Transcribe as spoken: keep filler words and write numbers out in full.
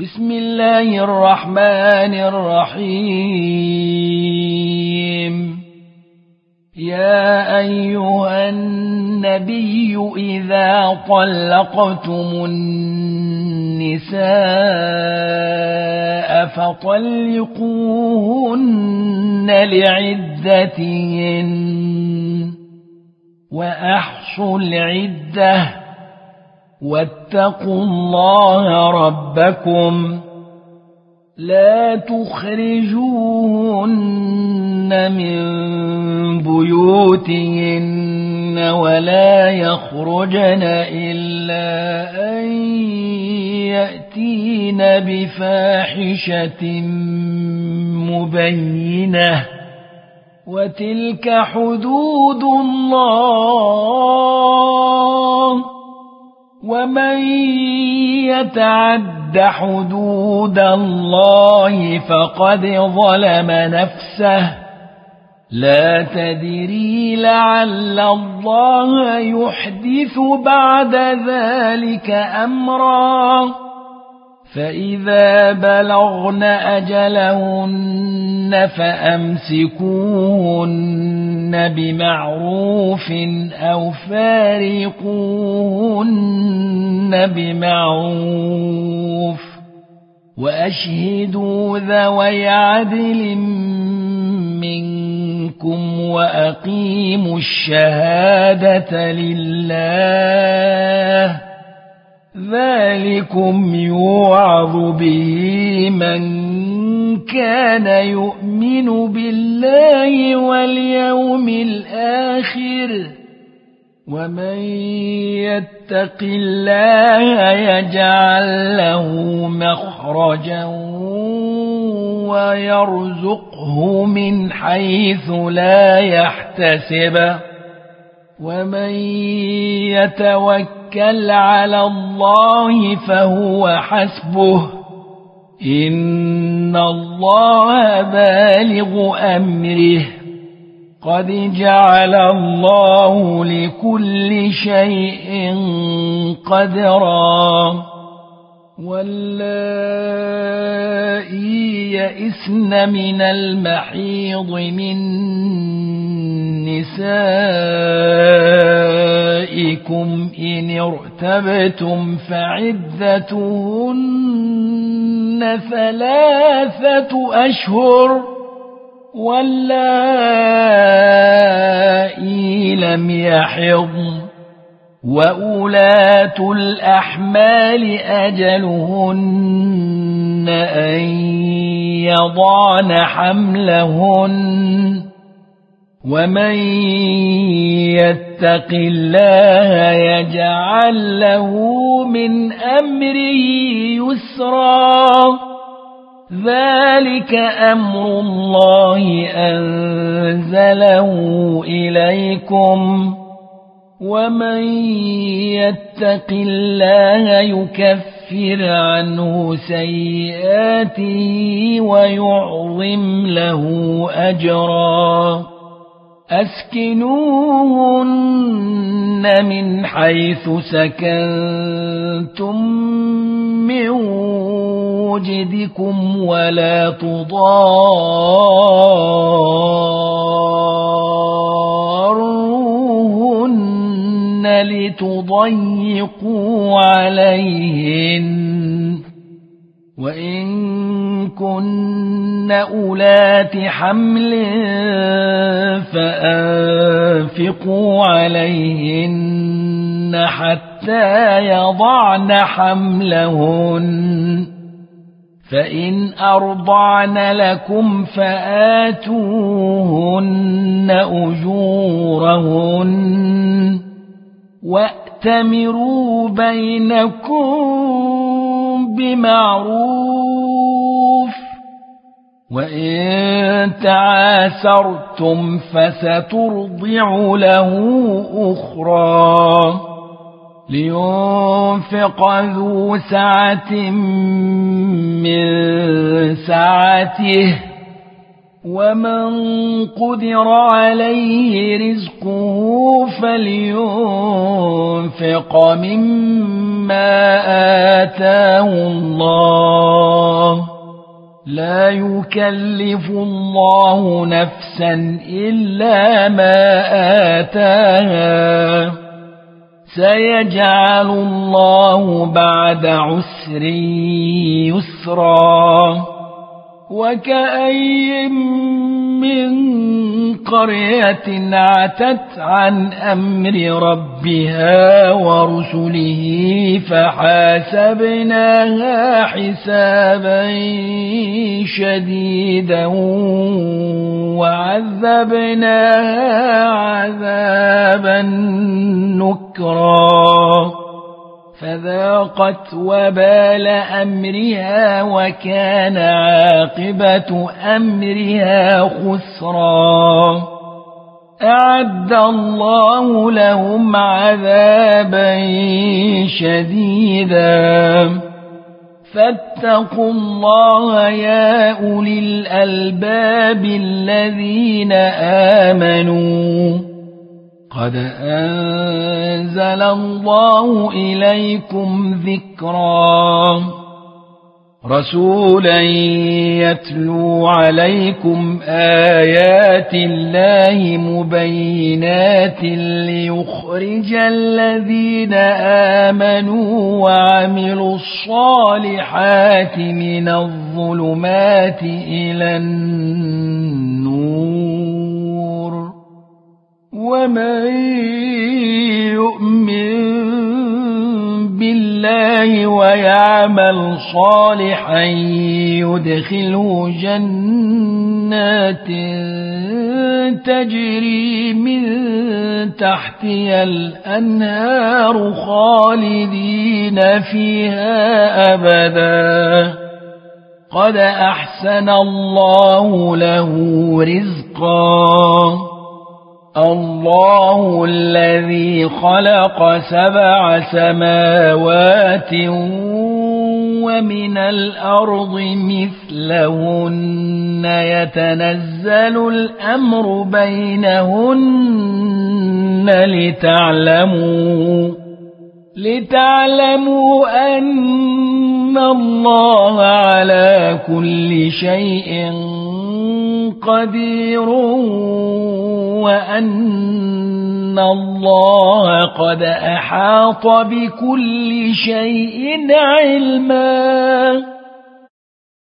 بسم الله الرحمن الرحيم. يا أيها النبي إذا طلقتم النساء فطلقوهن لعدتهن وأحصوا العدة واتقوا الله ربكم لا تخرجوهن من بيوتهن ولا يخرجن إلا أن يأتين بفاحشة مبينة وتلك حدود الله ومن يتعد حدود الله فقد ظلم نفسه لا تدري لعل الله يحدث بعد ذلك أمرا فإذا بلغن أجلهن فأمسكوهن بمعروف أو فارقوهن بمعروف وأشهدوا ذوي عدل منكم وأقيموا الشهادة لله ذلكم يوعظ به من كان يؤمن بالله واليوم الآخر ومن يتق الله يجعل له مخرجا ويرزقه من حيث لا يحتسب ومن يتوكل على الله فهو حسبه إن الله بالغ أمره قد جعل الله لكل شيء قدرا واللائي يئسن من المحيض من نسائكم إن ارتبتم فعدتهن ثلاثة أشهر واللائي لم يحضن وأولاة الأحمال أجلهن أن يضعن حملهن ومن يتق الله يجعل له من أمره يسرا ذلك أمر الله أنزله إليكم ومن يتق الله يكفر عنه سيئاته ويعظم له أجرا أسكنوهن من حيث سكنتم من وجدكم ولا تضاروهن لتضيقوا عليهن وإن كن أولات حمل فأنفقوا عليهن حتى يضعن حملهن فإن أرضعن لكم فآتوهن أجورهن وأتمروا بينكم بمعروف وإن تعاسرتم فسترضع له أخرى لينفق ذو سعة من سعته ومن قدر عليه رزقه فلينفق مما آتاه الله لا يكلف الله نفسا إلا ما آتاها سيجعل الله بعد عسر يسرا وكأي من قرية عتت عن أمر ربها ورسله فحاسبناها حسابا شديدا وعذبناها عذابا نكرا فذاقت وبال أمرها وكان عاقبة أمرها خسرا أعد الله لهم عذابا شديدا فاتقوا الله يا أولي الألباب الذين آمنوا قد أنزل الله إليكم ذكرا رسولا يتلو عليكم آيات الله مبينات ليخرج الذين آمنوا وعملوا الصالحات من الظلمات إلى النور ومن يؤمن بالله ويعمل صالحا يدخله جنات تجري من تحتها الأنهار خالدين فيها أبدا قد أحسن الله له رزقا الله الذي خلق سبع سماوات ومن الأرض مثلهن يتنزل الأمر بينهن لتعلموا لتعلموا أن الله على كل شيء قدير وأن الله قد أحاط بكل شيء علما